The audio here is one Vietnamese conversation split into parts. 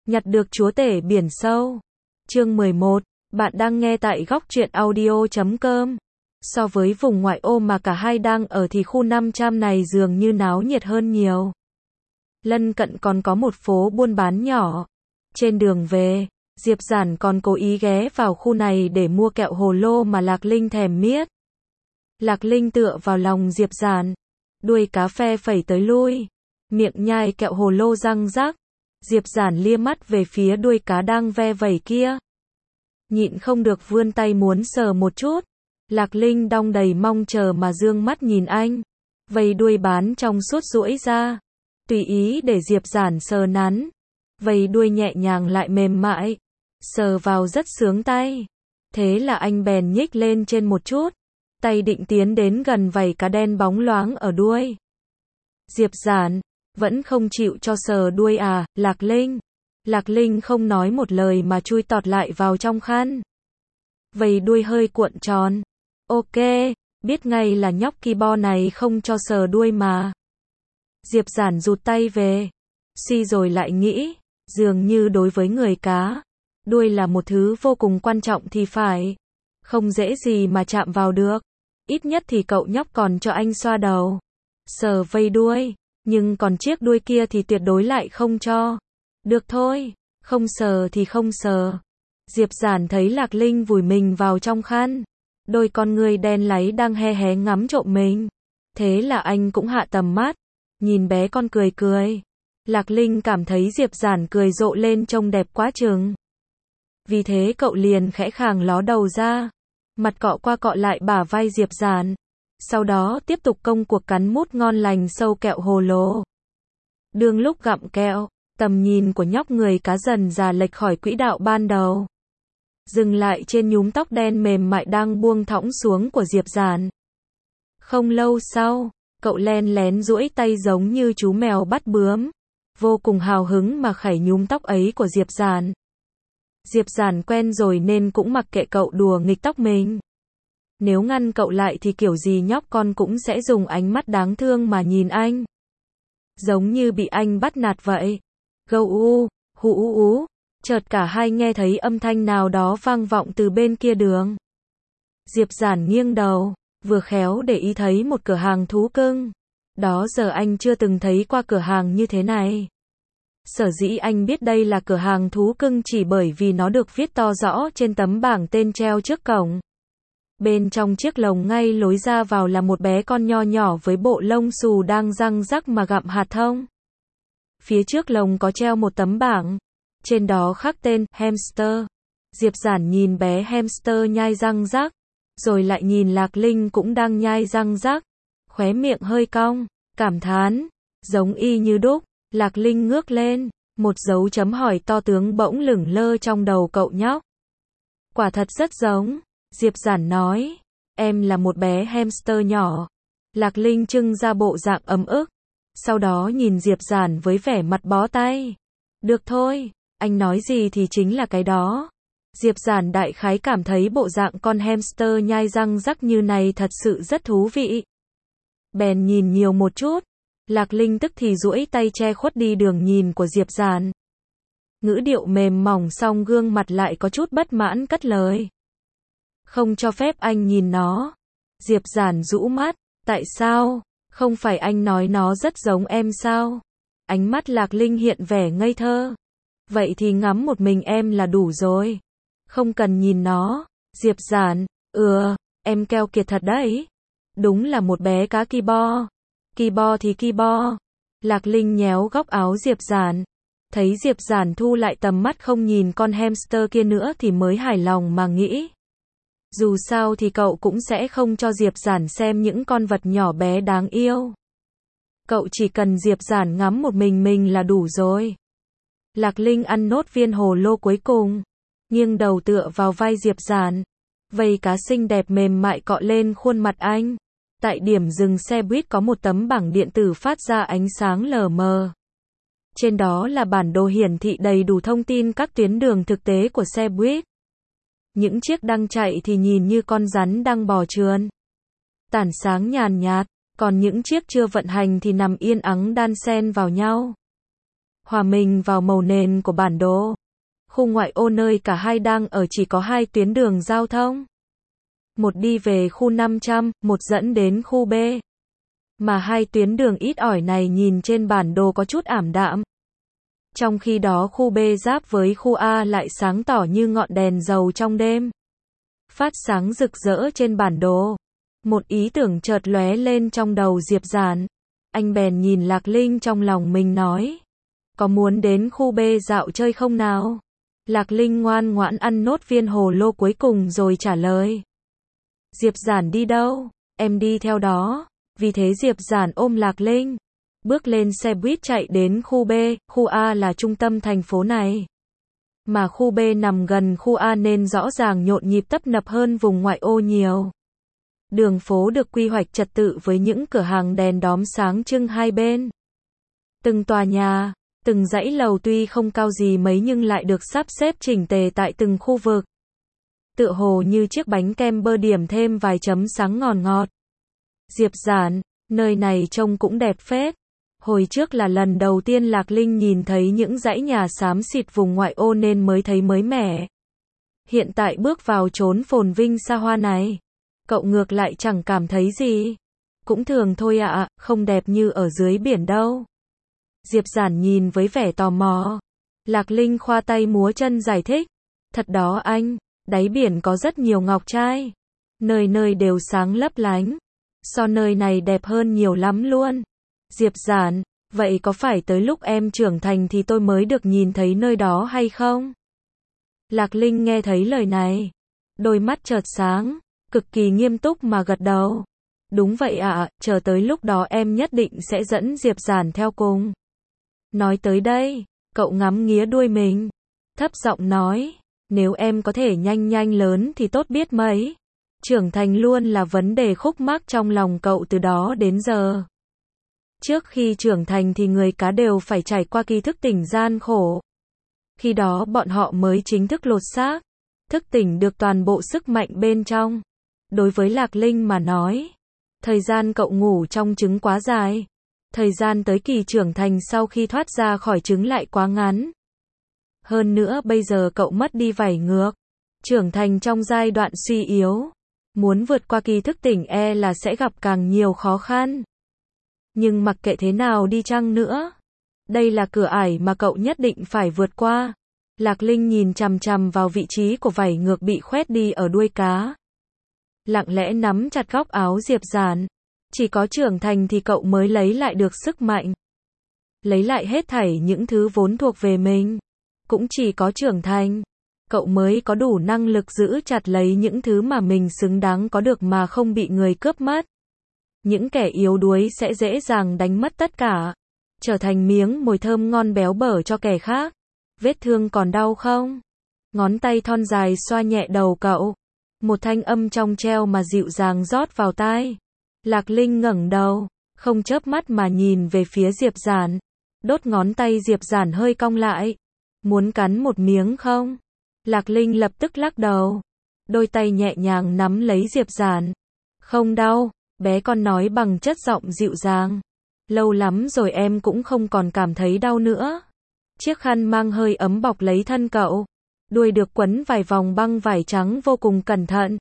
Nhặt được chúa tể biển sâu. Chương 11, bạn đang nghe tại góc truyện audio.com. So với vùng ngoại ô mà cả hai đang ở thì khu 500 này dường như náo nhiệt hơn nhiều. Lân cận còn có một phố buôn bán nhỏ. Trên đường về, Diệp Giản còn cố ý ghé vào khu này để mua kẹo hồ lô mà Lạc Linh thèm miết. Lạc Linh tựa vào lòng Diệp Giản, đuôi cá phe phẩy tới lui, miệng nhai kẹo hồ lô răng rắc. Diệp Giản lia mắt về phía đuôi cá đang ve vẩy kia. Nhịn không được vươn tay muốn sờ một chút. Lạc Linh đong đầy mong chờ mà dương mắt nhìn anh. Vây đuôi bán trong suốt duỗi ra. Tùy ý để Diệp Giản sờ nắn. Vây đuôi nhẹ nhàng lại mềm mại. Sờ vào rất sướng tay. Thế là anh bèn nhích lên trên một chút. Tay định tiến đến gần vảy cá đen bóng loáng ở đuôi. Diệp Giản, vẫn không chịu cho sờ đuôi à, Lạc Linh. Lạc Linh không nói một lời mà chui tọt lại vào trong khăn. Vầy đuôi hơi cuộn tròn. Ok, biết ngay là nhóc Kibo này không cho sờ đuôi mà. Diệp Giản rụt tay về. Suy rồi lại nghĩ, dường như đối với người cá, đuôi là một thứ vô cùng quan trọng thì phải. Không dễ gì mà chạm vào được. Ít nhất thì cậu nhóc còn cho anh xoa đầu. Sờ vây đuôi. Nhưng còn chiếc đuôi kia thì tuyệt đối lại không cho. Được thôi, không sờ thì không sờ. Diệp Giản thấy Lạc Linh vùi mình vào trong khăn. Đôi con ngươi đen láy đang hé hé ngắm trộm mình. Thế là anh cũng hạ tầm mắt. Nhìn bé con cười cười. Lạc Linh cảm thấy Diệp Giản cười rộ lên trông đẹp quá chừng. Vì thế cậu liền khẽ khàng ló đầu ra. Mặt cọ qua cọ lại bả vai Diệp Giản. Sau đó tiếp tục công cuộc cắn mút ngon lành sâu kẹo hồ lô. Đương lúc gặm kẹo, tầm nhìn của nhóc người cá dần già lệch khỏi quỹ đạo ban đầu. Dừng lại trên nhúm tóc đen mềm mại đang buông thõng xuống của Diệp Giản. Không lâu sau, cậu len lén duỗi tay giống như chú mèo bắt bướm. Vô cùng hào hứng mà khẩy nhúm tóc ấy của Diệp Giản. Diệp Giản quen rồi nên cũng mặc kệ cậu đùa nghịch tóc mình. Nếu ngăn cậu lại thì kiểu gì nhóc con cũng sẽ dùng ánh mắt đáng thương mà nhìn anh. Giống như bị anh bắt nạt vậy. Gâu u, hú ú. Chợt cả hai nghe thấy âm thanh nào đó vang vọng từ bên kia đường. Diệp Giản nghiêng đầu, vừa khéo để ý thấy một cửa hàng thú cưng. Đó giờ anh chưa từng thấy qua cửa hàng như thế này. Sở dĩ anh biết đây là cửa hàng thú cưng chỉ bởi vì nó được viết to rõ trên tấm bảng tên treo trước cổng. Bên trong chiếc lồng ngay lối ra vào là một bé con nho nhỏ với bộ lông xù đang răng rắc mà gặm hạt thông. Phía trước lồng có treo một tấm bảng. Trên đó khắc tên hamster. Diệp Giản nhìn bé hamster nhai răng rắc. Rồi lại nhìn Lạc Linh cũng đang nhai răng rắc. Khóe miệng hơi cong, cảm thán. Giống y như đúc. Lạc Linh ngước lên. Một dấu chấm hỏi to tướng bỗng lửng lơ trong đầu cậu nhóc. Quả thật rất giống. Diệp Giản nói, em là một bé hamster nhỏ. Lạc Linh trưng ra bộ dạng ấm ức. Sau đó nhìn Diệp Giản với vẻ mặt bó tay. Được thôi, anh nói gì thì chính là cái đó. Diệp Giản đại khái cảm thấy bộ dạng con hamster nhai răng rắc như này thật sự rất thú vị. Bèn nhìn nhiều một chút. Lạc Linh tức thì duỗi tay che khuất đi đường nhìn của Diệp Giản. Ngữ điệu mềm mỏng song gương mặt lại có chút bất mãn cất lời. Không cho phép anh nhìn nó. Diệp Giản rũ mắt. Tại sao? Không phải anh nói nó rất giống em sao? Ánh mắt Lạc Linh hiện vẻ ngây thơ. Vậy thì ngắm một mình em là đủ rồi. Không cần nhìn nó. Diệp Giản. Em keo kiệt thật đấy. Đúng là một bé cá Kibo. Kibo thì Kibo. Lạc Linh nhéo góc áo Diệp Giản. Thấy Diệp Giản thu lại tầm mắt không nhìn con hamster kia nữa thì mới hài lòng mà nghĩ. Dù sao thì cậu cũng sẽ không cho Diệp Giản xem những con vật nhỏ bé đáng yêu. Cậu chỉ cần Diệp Giản ngắm một mình là đủ rồi. Lạc Linh ăn nốt viên hồ lô cuối cùng. Nghiêng đầu tựa vào vai Diệp Giản. Vây cá xinh đẹp mềm mại cọ lên khuôn mặt anh. Tại điểm dừng xe buýt có một tấm bảng điện tử phát ra ánh sáng lờ mờ. Trên đó là bản đồ hiển thị đầy đủ thông tin các tuyến đường thực tế của xe buýt. Những chiếc đang chạy thì nhìn như con rắn đang bò trườn. Tản sáng nhàn nhạt, còn những chiếc chưa vận hành thì nằm yên ắng đan xen vào nhau. hòa mình vào màu nền của bản đồ. Khu ngoại ô nơi cả hai đang ở chỉ có 2 tuyến đường giao thông. Một đi về khu 500, một dẫn đến khu B. Mà 2 tuyến đường ít ỏi này nhìn trên bản đồ có chút ảm đạm. Trong khi đó khu B giáp với khu A lại sáng tỏ như ngọn đèn dầu trong đêm. Phát sáng rực rỡ trên bản đồ. Một ý tưởng chợt lóe lên trong đầu Diệp Giản. Anh bèn nhìn Lạc Linh trong lòng mình nói. Có muốn đến khu B dạo chơi không nào? Lạc Linh ngoan ngoãn ăn nốt viên hồ lô cuối cùng rồi trả lời. Diệp Giản đi đâu? Em đi theo đó. Vì thế Diệp Giản ôm Lạc Linh. Bước lên xe buýt chạy đến khu B, khu A là trung tâm thành phố này. Mà khu B nằm gần khu A nên rõ ràng nhộn nhịp tấp nập hơn vùng ngoại ô nhiều. Đường phố được quy hoạch trật tự với những cửa hàng đèn đóm sáng trưng hai bên. Từng tòa nhà, từng dãy lầu tuy không cao gì mấy nhưng lại được sắp xếp chỉnh tề tại từng khu vực. Tựa hồ như chiếc bánh kem bơ điểm thêm vài chấm sáng ngọt ngọt. Diệp Giản, nơi này trông cũng đẹp phết. Hồi trước là lần đầu tiên Lạc Linh nhìn thấy những dãy nhà xám xịt vùng ngoại ô nên mới thấy mới mẻ. Hiện tại bước vào chốn phồn vinh xa hoa này, cậu ngược lại chẳng cảm thấy gì. Cũng thường thôi ạ, không đẹp như ở dưới biển đâu. Diệp Giản nhìn với vẻ tò mò. Lạc Linh khoa tay múa chân giải thích. Thật đó anh, đáy biển có rất nhiều ngọc trai. Nơi nơi đều sáng lấp lánh. So nơi này đẹp hơn nhiều lắm luôn. Diệp Giản, vậy có phải tới lúc em trưởng thành thì tôi mới được nhìn thấy nơi đó hay không? Lạc Linh nghe thấy lời này, đôi mắt chợt sáng, cực kỳ nghiêm túc mà gật đầu. Đúng vậy ạ, chờ tới lúc đó em nhất định sẽ dẫn Diệp Giản theo cùng. Nói tới đây, cậu ngắm nghía đuôi mình, thấp giọng nói, nếu em có thể nhanh nhanh lớn thì tốt biết mấy. Trưởng thành luôn là vấn đề khúc mắc trong lòng cậu từ đó đến giờ. Trước khi trưởng thành thì người cá đều phải trải qua kỳ thức tỉnh gian khổ. Khi đó bọn họ mới chính thức lột xác, thức tỉnh được toàn bộ sức mạnh bên trong. Đối với Lạc Linh mà nói, thời gian cậu ngủ trong trứng quá dài. Thời gian tới kỳ trưởng thành sau khi thoát ra khỏi trứng lại quá ngắn. Hơn nữa bây giờ cậu mất đi vảy ngược, trưởng thành trong giai đoạn suy yếu. Muốn vượt qua kỳ thức tỉnh là sẽ gặp càng nhiều khó khăn. Nhưng mặc kệ thế nào đi chăng nữa, đây là cửa ải mà cậu nhất định phải vượt qua. Lạc Linh nhìn chằm chằm vào vị trí của vảy ngược bị khoét đi ở đuôi cá. Lặng lẽ nắm chặt góc áo Diệp Giản. Chỉ có trưởng thành thì cậu mới lấy lại được sức mạnh. Lấy lại hết thảy những thứ vốn thuộc về mình. Cũng chỉ có trưởng thành, cậu mới có đủ năng lực giữ chặt lấy những thứ mà mình xứng đáng có được mà không bị người cướp mất. Những kẻ yếu đuối sẽ dễ dàng đánh mất tất cả, trở thành miếng mồi thơm ngon béo bở cho kẻ khác. Vết thương còn đau không? Ngón tay thon dài xoa nhẹ đầu cậu. Một thanh âm trong treo mà dịu dàng rót vào tai. Lạc Linh ngẩng đầu, không chớp mắt mà nhìn về phía Diệp Giản. Đốt ngón tay Diệp Giản hơi cong lại. Muốn cắn một miếng không? Lạc Linh lập tức lắc đầu. Đôi tay nhẹ nhàng nắm lấy Diệp Giản. Không đau, bé con nói bằng chất giọng dịu dàng. Lâu lắm rồi em cũng không còn cảm thấy đau nữa. Chiếc khăn mang hơi ấm bọc lấy thân cậu. Đuôi được quấn vài vòng băng vải trắng vô cùng cẩn thận.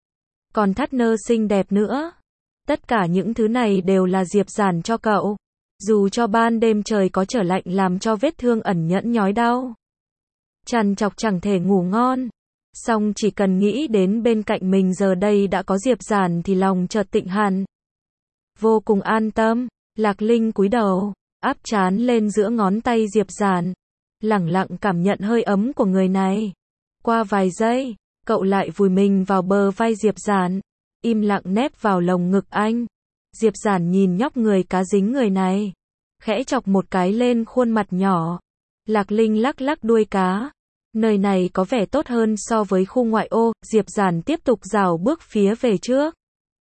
Còn thắt nơ xinh đẹp nữa. Tất cả những thứ này đều là Diệp Giản cho cậu. Dù cho ban đêm trời có trở lạnh làm cho vết thương ẩn nhẫn nhói đau. Trằn trọc chẳng thể ngủ ngon. Song chỉ cần nghĩ đến bên cạnh mình giờ đây đã có Diệp Giản thì lòng chợt tịnh hẳn. Vô cùng an tâm, Lạc Linh cúi đầu, áp trán lên giữa ngón tay Diệp Giản. Lẳng lặng cảm nhận hơi ấm của người này. Qua vài giây, cậu lại vùi mình vào bờ vai Diệp Giản, im lặng nép vào lồng ngực anh. Diệp Giản nhìn nhóc người cá dính người này, khẽ chọc một cái lên khuôn mặt nhỏ. Lạc Linh lắc lắc đuôi cá. Nơi này có vẻ tốt hơn so với khu ngoại ô. Diệp Giản tiếp tục rảo bước phía về trước.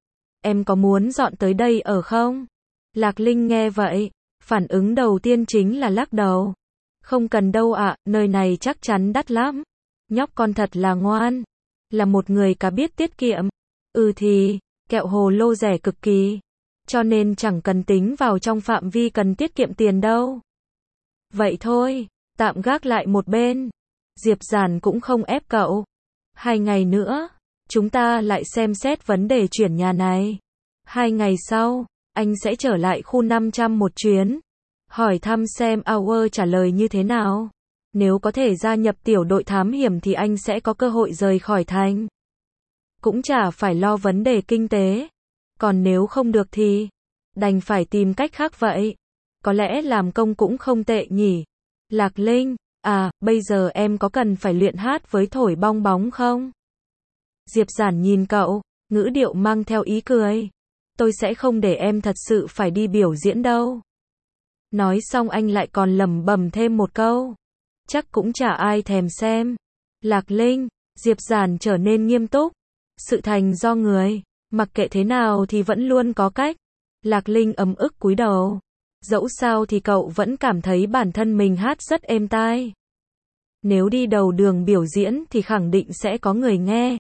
Em có muốn dọn tới đây ở không? Lạc Linh nghe vậy, phản ứng đầu tiên chính là lắc đầu. Không cần đâu ạ, nơi này chắc chắn đắt lắm. Nhóc con thật là ngoan. Là một người cá biết tiết kiệm. Thì, kẹo hồ lô rẻ cực kỳ. Cho nên chẳng cần tính vào trong phạm vi cần tiết kiệm tiền đâu. Vậy thôi, tạm gác lại một bên. Diệp Giản cũng không ép cậu. 2 ngày nữa, chúng ta lại xem xét vấn đề chuyển nhà này. 2 ngày sau, anh sẽ trở lại khu 500 một chuyến. Hỏi thăm xem Hour trả lời như thế nào. Nếu có thể gia nhập tiểu đội thám hiểm thì anh sẽ có cơ hội rời khỏi thành. Cũng chả phải lo vấn đề kinh tế. Còn nếu không được thì đành phải tìm cách khác vậy. Có lẽ làm công cũng không tệ nhỉ. Lạc Linh, bây giờ em có cần phải luyện hát với thổi bong bóng không? Diệp Giản nhìn cậu, ngữ điệu mang theo ý cười. Tôi sẽ không để em thật sự phải đi biểu diễn đâu. Nói xong anh lại còn lẩm bẩm thêm một câu. Chắc cũng chả ai thèm xem. Lạc Linh, Diệp Giản trở nên nghiêm túc. Sự thành do người, mặc kệ thế nào thì vẫn luôn có cách. Lạc Linh ấm ức cúi đầu. Dẫu sao thì cậu vẫn cảm thấy bản thân mình hát rất êm tai. Nếu đi đầu đường biểu diễn thì khẳng định sẽ có người nghe.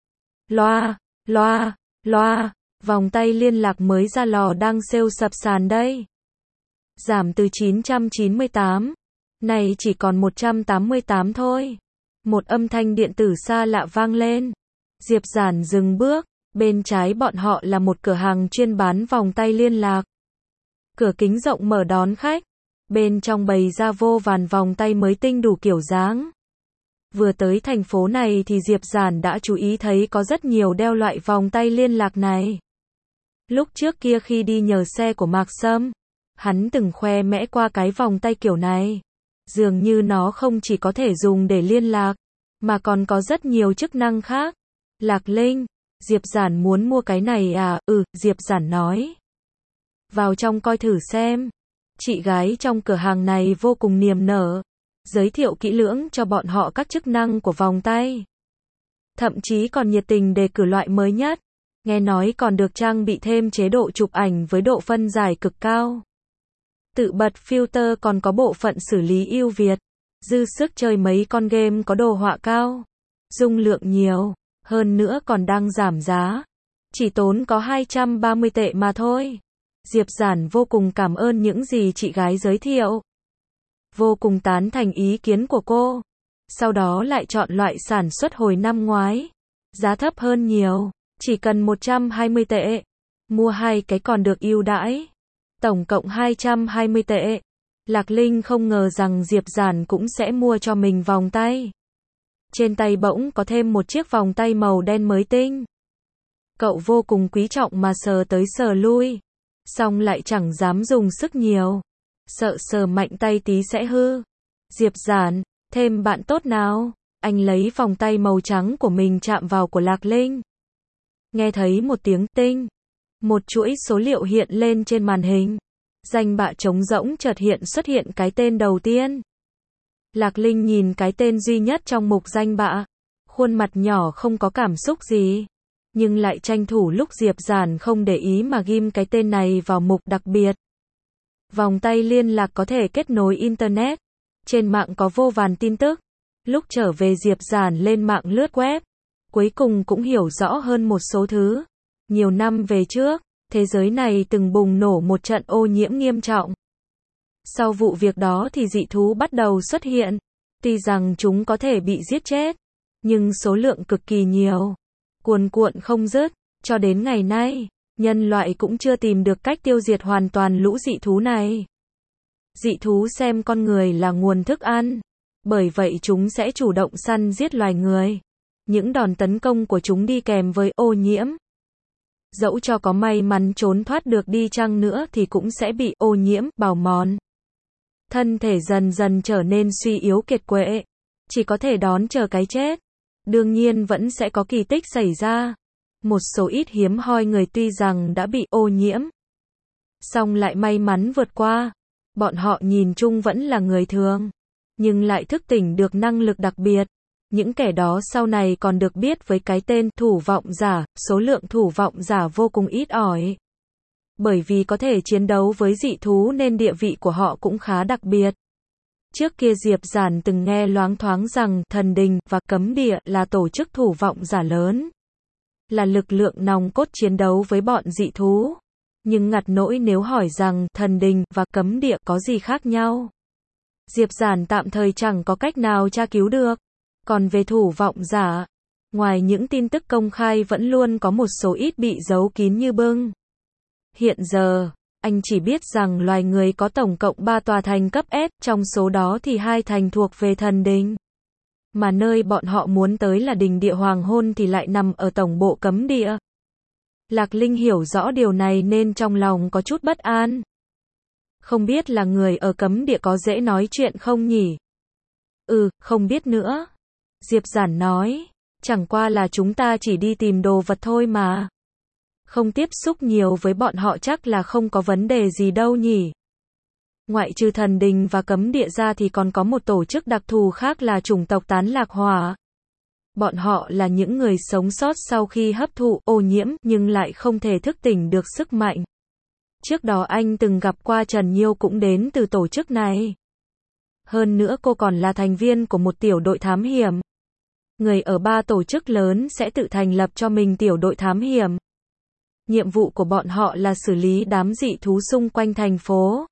Loa, loa, loa, vòng tay liên lạc mới ra lò đang sale sập sàn đây. Giảm từ 998, này chỉ còn 188 thôi. Một âm thanh điện tử xa lạ vang lên. Diệp Giản dừng bước, bên trái bọn họ là một cửa hàng chuyên bán vòng tay liên lạc. Cửa kính rộng mở đón khách, bên trong bày ra vô vàn vòng tay mới tinh đủ kiểu dáng. Vừa tới thành phố này thì Diệp Giản đã chú ý thấy có rất nhiều đeo loại vòng tay liên lạc này. Lúc trước kia khi đi nhờ xe của Mạc Sâm, hắn từng khoe mẽ qua cái vòng tay kiểu này. Dường như nó không chỉ có thể dùng để liên lạc, mà còn có rất nhiều chức năng khác. Lạc Linh, Diệp Giản muốn mua cái này à? Diệp Giản nói. Vào trong coi thử xem. Chị gái trong cửa hàng này vô cùng niềm nở, giới thiệu kỹ lưỡng cho bọn họ các chức năng của vòng tay. Thậm chí còn nhiệt tình đề cử loại mới nhất. Nghe nói còn được trang bị thêm chế độ chụp ảnh với độ phân giải cực cao. Tự bật filter còn có bộ phận xử lý ưu việt. Dư sức chơi mấy con game có đồ họa cao. Dung lượng nhiều. Hơn nữa còn đang giảm giá. Chỉ tốn có 230 tệ mà thôi. Diệp Giản vô cùng cảm ơn những gì chị gái giới thiệu. Vô cùng tán thành ý kiến của cô. Sau đó lại chọn loại sản xuất hồi năm ngoái. Giá thấp hơn nhiều. Chỉ cần 120 tệ. Mua 2 cái còn được ưu đãi. Tổng cộng 220 tệ. Lạc Linh không ngờ rằng Diệp Giản cũng sẽ mua cho mình vòng tay. Trên tay bỗng có thêm một chiếc vòng tay màu đen mới tinh. Cậu vô cùng quý trọng mà sờ tới sờ lui. Xong lại chẳng dám dùng sức nhiều. Sợ sờ mạnh tay tí sẽ hư. Diệp Giản, thêm bạn tốt nào. Anh lấy vòng tay màu trắng của mình chạm vào của Lạc Linh. Nghe thấy một tiếng tinh. Một chuỗi số liệu hiện lên trên màn hình. Danh bạ trống rỗng chợt xuất hiện cái tên đầu tiên. Lạc Linh nhìn cái tên duy nhất trong mục danh bạ. Khuôn mặt nhỏ không có cảm xúc gì. Nhưng lại tranh thủ lúc Diệp Giản không để ý mà ghim cái tên này vào mục đặc biệt. Vòng tay liên lạc có thể kết nối Internet. Trên mạng có vô vàn tin tức. Lúc trở về Diệp Giản lên mạng lướt web. Cuối cùng cũng hiểu rõ hơn một số thứ. Nhiều năm về trước, thế giới này từng bùng nổ một trận ô nhiễm nghiêm trọng. Sau vụ việc đó thì dị thú bắt đầu xuất hiện. Tuy rằng chúng có thể bị giết chết, nhưng số lượng cực kỳ nhiều. Cuồn cuộn không dứt. Cho đến ngày nay, nhân loại cũng chưa tìm được cách tiêu diệt hoàn toàn lũ dị thú này. Dị thú xem con người là nguồn thức ăn. Bởi vậy chúng sẽ chủ động săn giết loài người. Những đòn tấn công của chúng đi kèm với ô nhiễm. Dẫu cho có may mắn trốn thoát được đi chăng nữa thì cũng sẽ bị ô nhiễm, bào mòn. Thân thể dần dần trở nên suy yếu kiệt quệ. Chỉ có thể đón chờ cái chết. Đương nhiên vẫn sẽ có kỳ tích xảy ra. Một số ít hiếm hoi người tuy rằng đã bị ô nhiễm, song lại may mắn vượt qua. Bọn họ nhìn chung vẫn là người thường, nhưng lại thức tỉnh được năng lực đặc biệt. Những kẻ đó sau này còn được biết với cái tên thủ vọng giả. Số lượng thủ vọng giả vô cùng ít ỏi. Bởi vì có thể chiến đấu với dị thú nên địa vị của họ cũng khá đặc biệt. Trước kia Diệp Giản từng nghe loáng thoáng rằng thần đình và cấm địa là tổ chức thủ vọng giả lớn. Là lực lượng nòng cốt chiến đấu với bọn dị thú. Nhưng ngặt nỗi nếu hỏi rằng thần đình và cấm địa có gì khác nhau. Diệp Giản tạm thời chẳng có cách nào tra cứu được. Còn về thủ vọng giả, ngoài những tin tức công khai vẫn luôn có một số ít bị giấu kín như bưng. Hiện giờ, anh chỉ biết rằng loài người có tổng cộng 3 tòa thành cấp S, trong số đó thì 2 thành thuộc về thần đình. Mà nơi bọn họ muốn tới là đình địa hoàng hôn thì lại nằm ở tổng bộ cấm địa. Lạc Linh hiểu rõ điều này nên trong lòng có chút bất an. Không biết là người ở cấm địa có dễ nói chuyện không nhỉ? Không biết nữa. Diệp Giản nói, chẳng qua là chúng ta chỉ đi tìm đồ vật thôi mà. Không tiếp xúc nhiều với bọn họ chắc là không có vấn đề gì đâu nhỉ. Ngoại trừ thần đình và cấm địa ra thì còn có một tổ chức đặc thù khác là chủng tộc Tán Lạc Hỏa. Bọn họ là những người sống sót sau khi hấp thụ ô nhiễm nhưng lại không thể thức tỉnh được sức mạnh. Trước đó anh từng gặp qua Trần Nhiêu cũng đến từ tổ chức này. Hơn nữa cô còn là thành viên của một tiểu đội thám hiểm. Người ở 3 tổ chức lớn sẽ tự thành lập cho mình tiểu đội thám hiểm. Nhiệm vụ của bọn họ là xử lý đám dị thú xung quanh thành phố.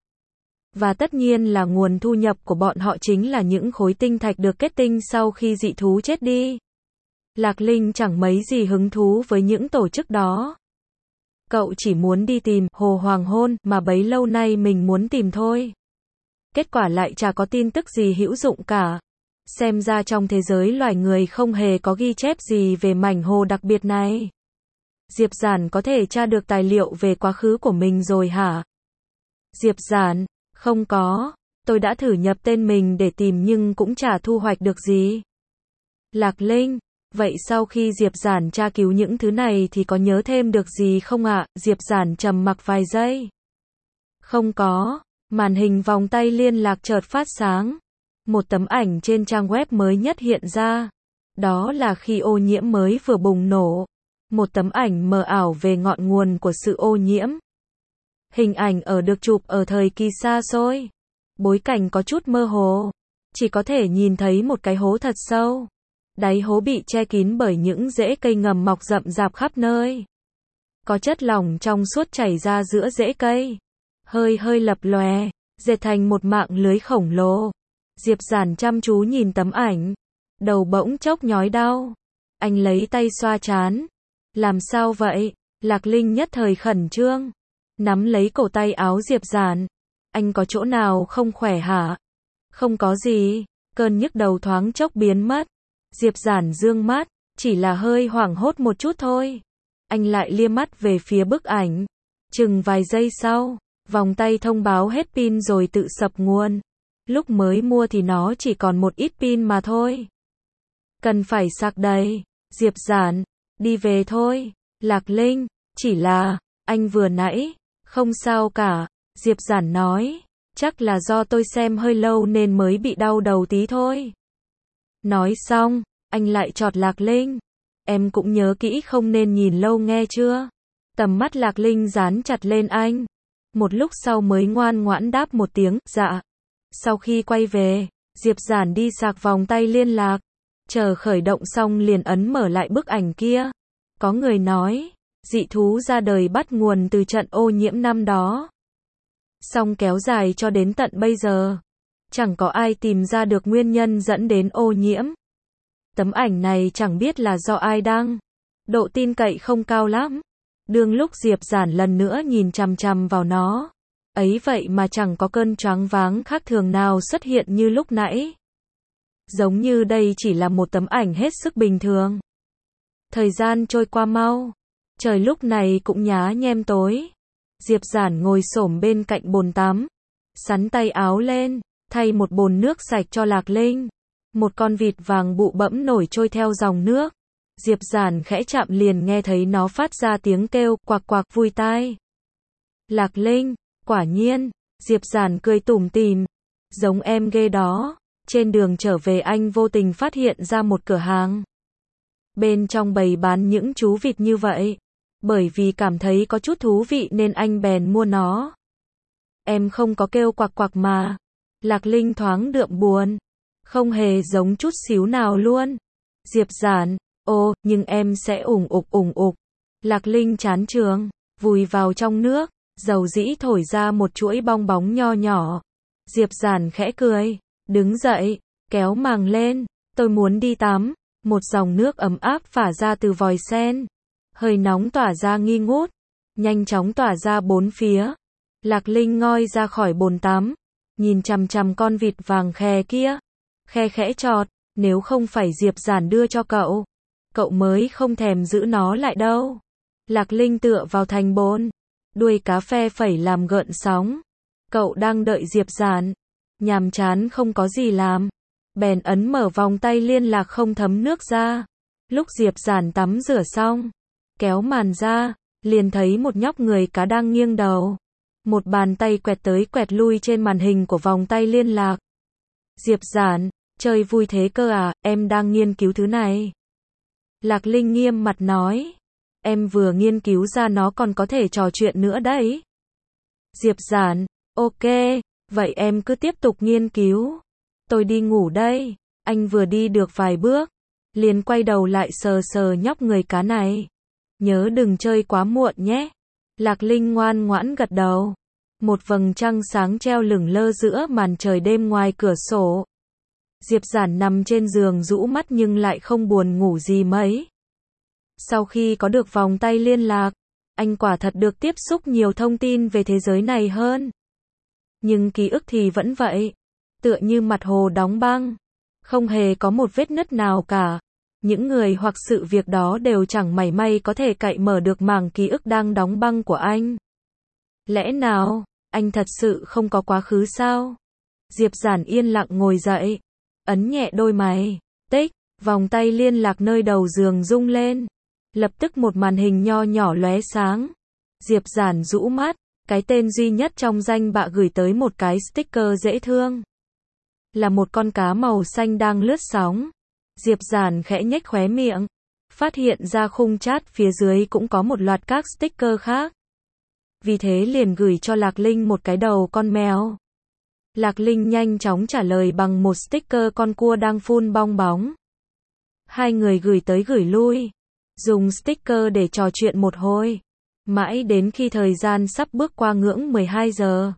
Và tất nhiên là nguồn thu nhập của bọn họ chính là những khối tinh thạch được kết tinh sau khi dị thú chết đi. Lạc Linh chẳng mấy gì hứng thú với những tổ chức đó. Cậu chỉ muốn đi tìm Hồ Hoàng Hôn mà bấy lâu nay mình muốn tìm thôi. Kết quả lại chả có tin tức gì hữu dụng cả. Xem ra trong thế giới loài người không hề có ghi chép gì về mảnh hồ đặc biệt này. Diệp Giản có thể tra được tài liệu về quá khứ của mình rồi hả? Diệp Giản, không có. Tôi đã thử nhập tên mình để tìm nhưng cũng chả thu hoạch được gì. Lạc Linh, vậy sau khi Diệp Giản tra cứu những thứ này thì có nhớ thêm được gì không ạ? Diệp Giản trầm mặc vài giây. Không có. Màn hình vòng tay liên lạc chợt phát sáng. Một tấm ảnh trên trang web mới nhất hiện ra. Đó là khi ô nhiễm mới vừa bùng nổ. Một tấm ảnh mờ ảo về ngọn nguồn của sự ô nhiễm. Hình ảnh được chụp ở thời kỳ xa xôi. Bối cảnh có chút mơ hồ. Chỉ có thể nhìn thấy một cái hố thật sâu. Đáy hố bị che kín bởi những rễ cây ngầm mọc rậm rạp khắp nơi. Có chất lỏng trong suốt chảy ra giữa rễ cây. Hơi lập lòe, dệt thành một mạng lưới khổng lồ. Diệp Giản chăm chú nhìn tấm ảnh. Đầu bỗng chốc nhói đau. Anh lấy tay xoa trán. Làm sao vậy? Lạc Linh nhất thời khẩn trương. Nắm lấy cổ tay áo Diệp Giản. Anh có chỗ nào không khỏe hả? Không có gì. Cơn nhức đầu thoáng chốc biến mất. Diệp Giản dương mắt. Chỉ là hơi hoảng hốt một chút thôi. Anh lại liếc mắt về phía bức ảnh. Chừng vài giây sau, vòng tay thông báo hết pin rồi tự sập nguồn. Lúc mới mua thì nó chỉ còn một ít pin mà thôi. Cần phải sạc đầy. Diệp Giản, đi về thôi. Lạc Linh, chỉ là, anh vừa nãy, không sao cả. Diệp Giản nói, chắc là do tôi xem hơi lâu nên mới bị đau đầu tí thôi. Nói xong, anh lại chọt Lạc Linh. Em cũng nhớ kỹ không nên nhìn lâu nghe chưa? Tầm mắt Lạc Linh dán chặt lên anh. Một lúc sau mới ngoan ngoãn đáp một tiếng, dạ. Sau khi quay về, Diệp Giản đi sạc vòng tay liên lạc. Chờ khởi động xong liền ấn mở lại bức ảnh kia. Có người nói, dị thú ra đời bắt nguồn từ trận ô nhiễm năm đó. Song kéo dài cho đến tận bây giờ. Chẳng có ai tìm ra được nguyên nhân dẫn đến ô nhiễm. Tấm ảnh này chẳng biết là do ai đăng. Độ tin cậy không cao lắm. Đương lúc Diệp Giản lần nữa nhìn chằm chằm vào nó. Ấy vậy mà chẳng có cơn choáng váng khác thường nào xuất hiện như lúc nãy. Giống như đây chỉ là một tấm ảnh hết sức bình thường. Thời gian trôi qua mau. Trời lúc này cũng nhá nhem tối. Diệp Giản ngồi xổm bên cạnh bồn tắm. Sắn tay áo lên, thay một bồn nước sạch cho Lạc Linh. Một con vịt vàng bụ bẫm nổi trôi theo dòng nước. Diệp Giản khẽ chạm liền nghe thấy nó phát ra tiếng kêu quạc quạc vui tai. Lạc Linh, quả nhiên. Diệp Giản cười tủm tỉm. Giống em ghê đó. Trên đường trở về anh vô tình phát hiện ra một cửa hàng. Bên trong bày bán những chú vịt như vậy. Bởi vì cảm thấy có chút thú vị nên anh bèn mua nó. Em không có kêu quạc quạc mà. Lạc Linh thoáng đượm buồn. Không hề giống chút xíu nào luôn. Diệp Giản, ô, nhưng em sẽ ủng ục. Lạc Linh chán chường, vùi vào trong nước, dầu dĩ thổi ra một chuỗi bong bóng nho nhỏ. Diệp Giản khẽ cười. Đứng dậy, kéo màng lên, tôi muốn đi tắm. Một dòng nước ấm áp phả ra từ vòi sen. Hơi nóng tỏa ra nghi ngút, nhanh chóng tỏa ra bốn phía. Lạc Linh ngoi ra khỏi bồn tắm, nhìn chằm chằm con vịt vàng khè kia. Khe khẽ chọt, nếu không phải Diệp Giản đưa cho cậu, cậu mới không thèm giữ nó lại đâu. Lạc Linh tựa vào thành bồn, đuôi cá phe phẩy làm gợn sóng. Cậu đang đợi Diệp Giản, nhàm chán không có gì làm, bèn ấn mở vòng tay liên lạc không thấm nước ra. Lúc Diệp Giản tắm rửa xong, kéo màn ra, liền thấy một nhóc người cá đang nghiêng đầu. Một bàn tay quẹt tới quẹt lui trên màn hình của vòng tay liên lạc. Diệp Giản, chơi vui thế cơ à, em đang nghiên cứu thứ này. Lạc Linh nghiêm mặt nói, em vừa nghiên cứu ra nó còn có thể trò chuyện nữa đấy. Diệp Giản, ok, vậy em cứ tiếp tục nghiên cứu. Tôi đi ngủ đây. Anh vừa đi được vài bước, liền quay đầu lại sờ sờ nhóc người cá này. Nhớ đừng chơi quá muộn nhé. Lạc Linh ngoan ngoãn gật đầu. Một vầng trăng sáng treo lửng lơ giữa màn trời đêm ngoài cửa sổ. Diệp Giản nằm trên giường rũ mắt nhưng lại không buồn ngủ gì mấy. Sau khi có được vòng tay liên lạc, anh quả thật được tiếp xúc nhiều thông tin về thế giới này hơn. Nhưng ký ức thì vẫn vậy, tựa như mặt hồ đóng băng, không hề có một vết nứt nào cả. Những người hoặc sự việc đó đều chẳng mảy may có thể cạy mở được mảng ký ức đang đóng băng của anh. Lẽ nào, anh thật sự không có quá khứ sao? Diệp Giản yên lặng ngồi dậy, ấn nhẹ đôi mày, tích, vòng tay liên lạc nơi đầu giường rung lên. Lập tức một màn hình nho nhỏ lóe sáng. Diệp Giản rũ mắt, cái tên duy nhất trong danh bạ gửi tới một cái sticker dễ thương. Là một con cá màu xanh đang lướt sóng. Diệp Giản khẽ nhếch khóe miệng, phát hiện ra khung chat phía dưới cũng có một loạt các sticker khác. Vì thế liền gửi cho Lạc Linh một cái đầu con mèo. Lạc Linh nhanh chóng trả lời bằng một sticker con cua đang phun bong bóng. Hai người gửi tới gửi lui, dùng sticker để trò chuyện một hồi, mãi đến khi thời gian sắp bước qua ngưỡng 12 giờ.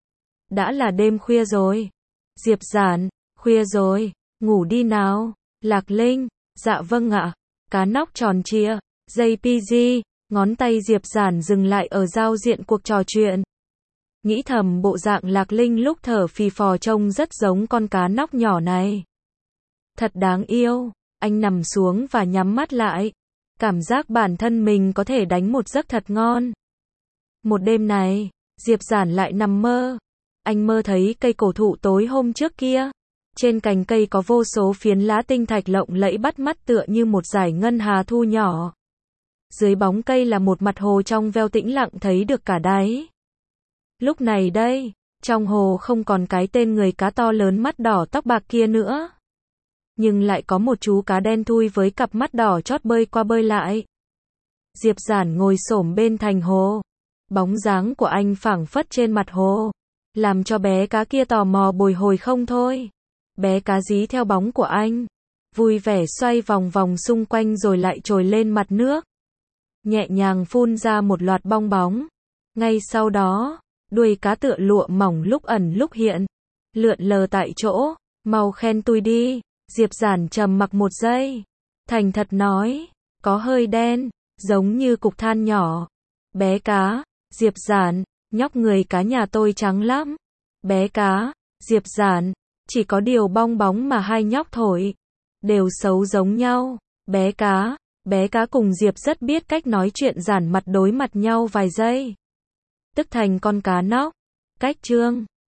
Đã là đêm khuya rồi. Diệp Giản, khuya rồi, ngủ đi nào. Lạc Linh, dạ vâng ạ. Cá nóc tròn trịa, JPG, ngón tay Diệp Giản dừng lại ở giao diện cuộc trò chuyện. Nghĩ thầm bộ dạng Lạc Linh lúc thở phì phò trông rất giống con cá nóc nhỏ này. Thật đáng yêu. Anh nằm xuống và nhắm mắt lại. Cảm giác bản thân mình có thể đánh một giấc thật ngon. Một đêm này, Diệp Giản lại nằm mơ. Anh mơ thấy cây cổ thụ tối hôm trước kia. Trên cành cây có vô số phiến lá tinh thạch lộng lẫy bắt mắt tựa như một dải ngân hà thu nhỏ. Dưới bóng cây là một mặt hồ trong veo tĩnh lặng thấy được cả đáy. Lúc này đây, trong hồ không còn cái tên người cá to lớn mắt đỏ tóc bạc kia nữa. Nhưng lại có một chú cá đen thui với cặp mắt đỏ chót bơi qua bơi lại. Diệp Giản ngồi xổm bên thành hồ. Bóng dáng của anh phảng phất trên mặt hồ, làm cho bé cá kia tò mò bồi hồi không thôi. Bé cá dí theo bóng của anh, vui vẻ xoay vòng vòng xung quanh rồi lại trồi lên mặt nước. Nhẹ nhàng phun ra một loạt bong bóng. Ngay sau đó, đuôi cá tựa lụa mỏng lúc ẩn lúc hiện, lượn lờ tại chỗ. Mau khen tôi đi. Diệp Giản trầm mặc một giây, thành thật nói, có hơi đen, giống như cục than nhỏ. Bé cá, Diệp Giản, nhóc người cá nhà tôi trắng lắm. Bé cá, Diệp Giản, chỉ có điều bong bóng mà hai nhóc thổi đều xấu giống nhau. Bé cá cùng Diệp rất biết cách nói chuyện giản mặt đối mặt nhau vài giây, tức thành con cá nóc. Cách chương